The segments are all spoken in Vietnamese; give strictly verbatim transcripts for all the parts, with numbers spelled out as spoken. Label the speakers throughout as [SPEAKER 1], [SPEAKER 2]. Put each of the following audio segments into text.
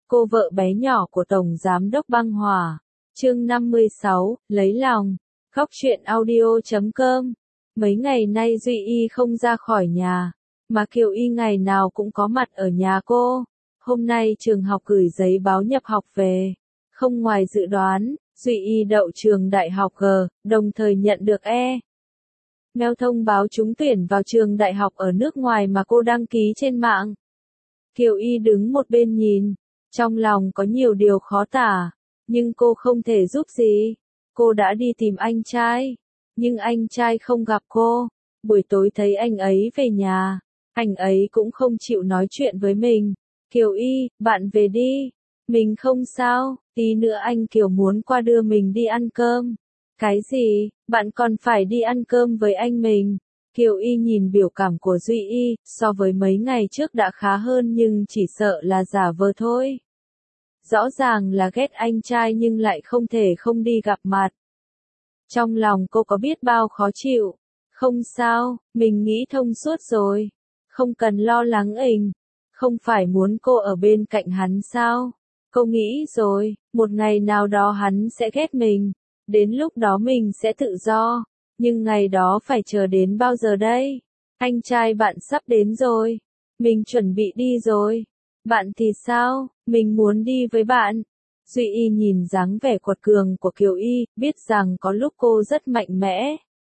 [SPEAKER 1] cô vợ bé nhỏ của Tổng Giám đốc Băng Hòa. Chương năm mươi sáu, lấy lòng. Góc truyện audio chấm com. Mấy ngày nay Duy Y không ra khỏi nhà, mà Kiều Y ngày nào cũng có mặt ở nhà cô. Hôm nay trường học gửi giấy báo nhập học về. Không ngoài dự đoán, Duy Y đậu trường đại học G, đồng thời nhận được E. Mail thông báo trúng tuyển vào trường đại học ở nước ngoài mà cô đăng ký trên mạng. Kiều Y đứng một bên nhìn, trong lòng có nhiều điều khó tả, nhưng cô không thể giúp gì. Cô đã đi tìm anh trai, nhưng anh trai không gặp cô. Buổi tối thấy anh ấy về nhà, anh ấy cũng không chịu nói chuyện với mình. Kiều Y, bạn về đi. Mình không sao, tí nữa anh Kiều muốn qua đưa mình đi ăn cơm. Cái gì, bạn còn phải đi ăn cơm với anh mình? Kiều Y nhìn biểu cảm của Duy Y, so với mấy ngày trước đã khá hơn nhưng chỉ sợ là giả vờ thôi. Rõ ràng là ghét anh trai nhưng lại không thể không đi gặp mặt. Trong lòng cô có biết bao khó chịu. Không sao, mình nghĩ thông suốt rồi. Không cần lo lắng ình. Không phải muốn cô ở bên cạnh hắn sao? Cô nghĩ rồi, một ngày nào đó hắn sẽ ghét mình. Đến lúc đó mình sẽ tự do. Nhưng ngày đó phải chờ đến bao giờ đây? Anh trai bạn sắp đến rồi. Mình chuẩn bị đi rồi. Bạn thì sao? Mình muốn đi với bạn. Duy Y nhìn dáng vẻ quật cường của Kiều Y, biết rằng có lúc cô rất mạnh mẽ.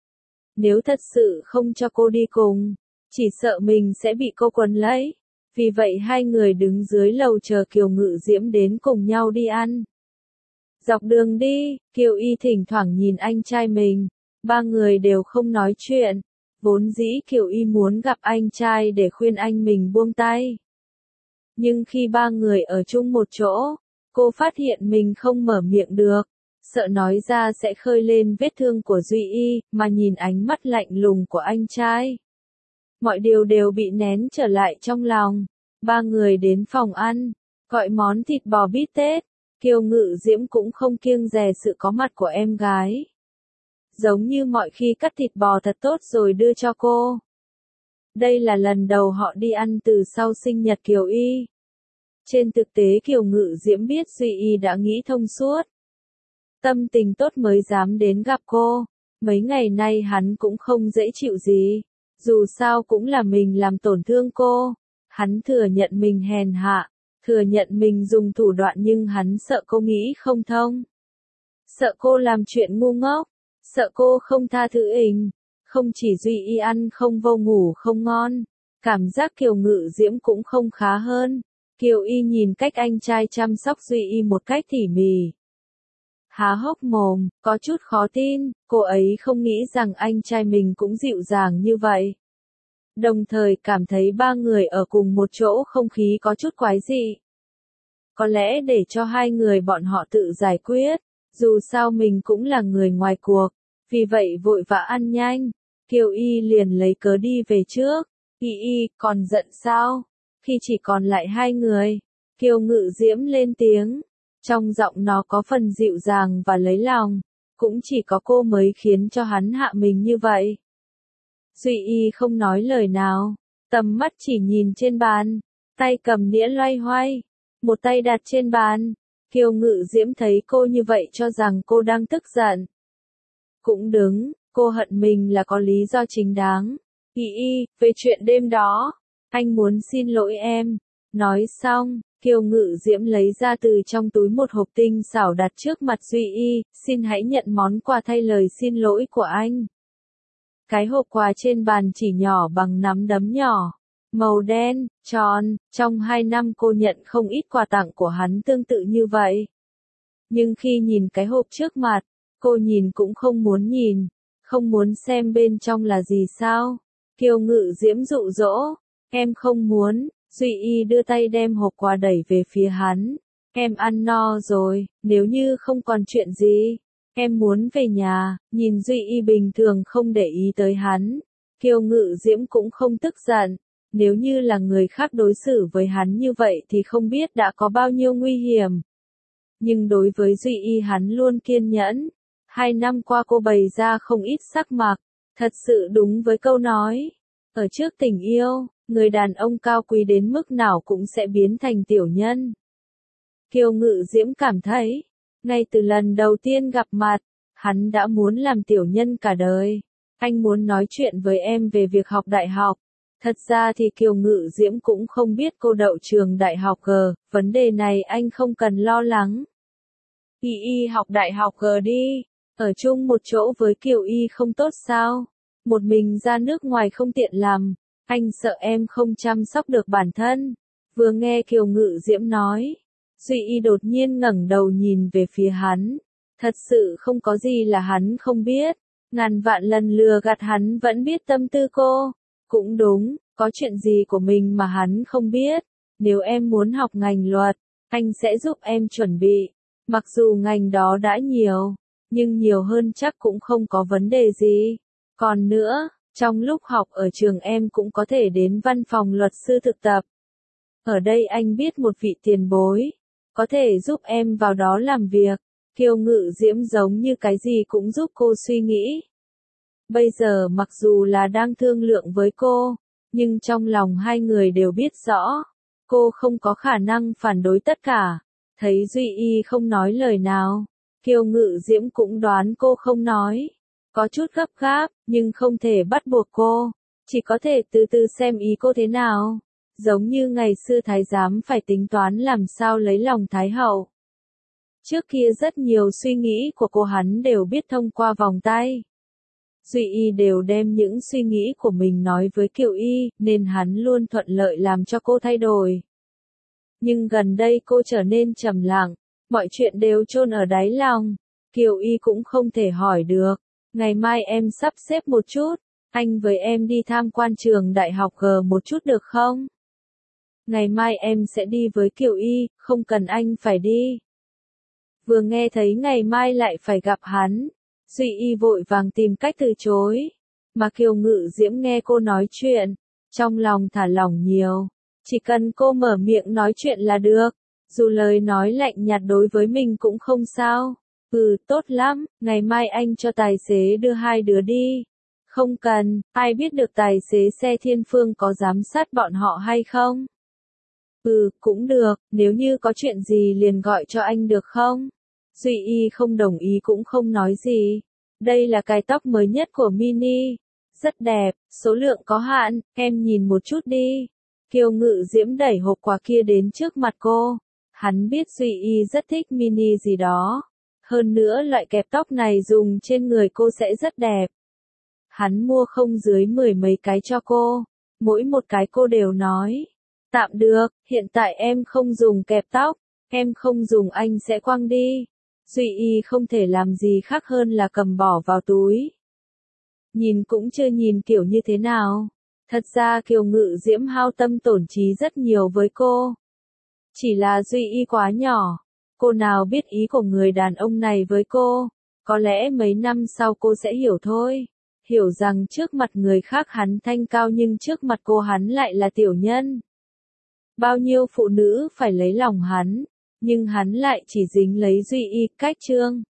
[SPEAKER 1] Nếu thật sự không cho cô đi cùng, chỉ sợ mình sẽ bị cô quấn lấy. Vì vậy hai người đứng dưới lầu chờ Kiều Ngự Diễm đến cùng nhau đi ăn. Dọc đường đi, Kiều Y thỉnh thoảng nhìn anh trai mình. Ba người đều không nói chuyện. Vốn dĩ Kiều Y muốn gặp anh trai để khuyên anh mình buông tay. Nhưng khi ba người ở chung một chỗ, cô phát hiện mình không mở miệng được. Sợ nói ra sẽ khơi lên vết thương của Duy Y, mà nhìn ánh mắt lạnh lùng của anh trai. Mọi điều đều bị nén trở lại trong lòng. Ba người đến phòng ăn, gọi món thịt bò bít tết. Kiều Ngự Diễm cũng không kiêng dè sự có mặt của em gái. Giống như mọi khi cắt thịt bò thật tốt rồi đưa cho cô. Đây là lần đầu họ đi ăn từ sau sinh nhật Kiều Y. Trên thực tế Kiều Ngự Diễm biết Duy Y đã nghĩ thông suốt. Tâm tình tốt mới dám đến gặp cô. Mấy ngày nay hắn cũng không dễ chịu gì. Dù sao cũng là mình làm tổn thương cô. Hắn thừa nhận mình hèn hạ. Thừa nhận mình dùng thủ đoạn nhưng hắn sợ cô nghĩ không thông. Sợ cô làm chuyện ngu ngốc. Sợ cô không tha thứ ình. Không chỉ Duy Y ăn không vô ngủ không ngon. Cảm giác Kiều Ngự Diễm cũng không khá hơn. Kiều Y nhìn cách anh trai chăm sóc Duy Y một cách tỉ mỉ. Há hốc mồm, có chút khó tin, cô ấy không nghĩ rằng anh trai mình cũng dịu dàng như vậy. Đồng thời cảm thấy ba người ở cùng một chỗ không khí có chút quái dị. Có lẽ để cho hai người bọn họ tự giải quyết, dù sao mình cũng là người ngoài cuộc, vì vậy vội vã ăn nhanh. Kiều Y liền lấy cớ đi về trước. Y Y, còn giận sao? Khi chỉ còn lại hai người, Kiều Ngự Diễm lên tiếng. Trong giọng nó có phần dịu dàng và lấy lòng. Cũng chỉ có cô mới khiến cho hắn hạ mình như vậy. Duy Y không nói lời nào. Tầm mắt chỉ nhìn trên bàn. Tay cầm đĩa loay hoay. Một tay đặt trên bàn. Kiều Ngự Diễm thấy cô như vậy cho rằng cô đang tức giận. Cũng đứng, cô hận mình là có lý do chính đáng. Y Y, về chuyện đêm đó, anh muốn xin lỗi em. Nói xong, Kiều Ngự Diễm lấy ra từ trong túi một hộp tinh xảo đặt trước mặt Duy Y, xin hãy nhận món quà thay lời xin lỗi của anh. Cái hộp quà trên bàn chỉ nhỏ bằng nắm đấm nhỏ, màu đen, tròn, trong hai năm cô nhận không ít quà tặng của hắn tương tự như vậy. Nhưng khi nhìn cái hộp trước mặt, cô nhìn cũng không muốn nhìn, không muốn xem bên trong là gì sao. Kiều Ngự Diễm dụ dỗ, em không muốn. Duy Y đưa tay đem hộp quà đẩy về phía hắn. Em ăn no rồi, nếu như không còn chuyện gì, em muốn về nhà. Nhìn Duy Y bình thường không để ý tới hắn. Kiều Ngự Diễm cũng không tức giận. Nếu như là người khác đối xử với hắn như vậy thì không biết đã có bao nhiêu nguy hiểm. Nhưng đối với Duy Y hắn luôn kiên nhẫn. Hai năm qua cô bày ra không ít sắc mặc. Thật sự đúng với câu nói. Ở trước tình yêu, người đàn ông cao quý đến mức nào cũng sẽ biến thành tiểu nhân. Kiều Ngự Diễm cảm thấy, ngay từ lần đầu tiên gặp mặt, hắn đã muốn làm tiểu nhân cả đời. Anh muốn nói chuyện với em về việc học đại học. Thật ra thì Kiều Ngự Diễm cũng không biết cô đậu trường đại học G, vấn đề này anh không cần lo lắng. Y Y học đại học G đi, ở chung một chỗ với Kiều Y không tốt sao? Một mình ra nước ngoài không tiện làm, anh sợ em không chăm sóc được bản thân. Vừa nghe Kiều Ngự Diễm nói, Duy Y đột nhiên ngẩng đầu nhìn về phía hắn. Thật sự không có gì là hắn không biết. Ngàn vạn lần lừa gạt hắn vẫn biết tâm tư cô. Cũng đúng, có chuyện gì của mình mà hắn không biết. Nếu em muốn học ngành luật, anh sẽ giúp em chuẩn bị. Mặc dù ngành đó đã nhiều, nhưng nhiều hơn chắc cũng không có vấn đề gì. Còn nữa, trong lúc học ở trường em cũng có thể đến văn phòng luật sư thực tập. Ở đây anh biết một vị tiền bối, có thể giúp em vào đó làm việc. Kiều Ngự Diễm giống như cái gì cũng giúp cô suy nghĩ. Bây giờ mặc dù là đang thương lượng với cô, nhưng trong lòng hai người đều biết rõ, cô không có khả năng phản đối tất cả. Thấy Duy Y không nói lời nào, Kiều Ngự Diễm cũng đoán cô không nói. Có chút gấp gáp, nhưng không thể bắt buộc cô, chỉ có thể từ từ xem ý cô thế nào. Giống như ngày xưa thái giám phải tính toán làm sao lấy lòng thái hậu. Trước kia rất nhiều suy nghĩ của cô hắn đều biết thông qua vòng tay. Duy Y đều đem những suy nghĩ của mình nói với Kiều Y, nên hắn luôn thuận lợi làm cho cô thay đổi. Nhưng gần đây cô trở nên trầm lặng, mọi chuyện đều chôn ở đáy lòng. Kiều Y cũng không thể hỏi được. Ngày mai em sắp xếp một chút, anh với em đi tham quan trường đại học G một chút được không? Ngày mai em sẽ đi với Kiều Y, không cần anh phải đi. Vừa nghe thấy ngày mai lại phải gặp hắn, Duy Y vội vàng tìm cách từ chối. Mà Kiều Ngự Diễm nghe cô nói chuyện, trong lòng thả lỏng nhiều. Chỉ cần cô mở miệng nói chuyện là được, dù lời nói lạnh nhạt đối với mình cũng không sao. Ừ, tốt lắm, ngày mai anh cho tài xế đưa hai đứa đi. Không cần, ai biết được tài xế xe Thiên Phương có giám sát bọn họ hay không? Ừ, cũng được, nếu như có chuyện gì liền gọi cho anh được không? Duy Y không đồng ý cũng không nói gì. Đây là cái tóc mới nhất của Mini. Rất đẹp, số lượng có hạn, em nhìn một chút đi. Kiều Ngự Diễm đẩy hộp quà kia đến trước mặt cô. Hắn biết Duy Y rất thích Mini gì đó. Hơn nữa loại kẹp tóc này dùng trên người cô sẽ rất đẹp. Hắn mua không dưới mười mấy cái cho cô. Mỗi một cái cô đều nói. Tạm được, hiện tại em không dùng kẹp tóc. Em không dùng anh sẽ quăng đi. Duy Y không thể làm gì khác hơn là cầm bỏ vào túi. Nhìn cũng chưa nhìn kiểu như thế nào. Thật ra Kiều Ngự Diễm hao tâm tổn trí rất nhiều với cô. Chỉ là Duy Y quá nhỏ. Cô nào biết ý của người đàn ông này với cô. Có lẽ mấy năm sau cô sẽ hiểu thôi. Hiểu rằng trước mặt người khác hắn thanh cao nhưng trước mặt cô hắn lại là tiểu nhân. Bao nhiêu phụ nữ phải lấy lòng hắn. Nhưng hắn lại chỉ dính lấy Duy Y, cách trương.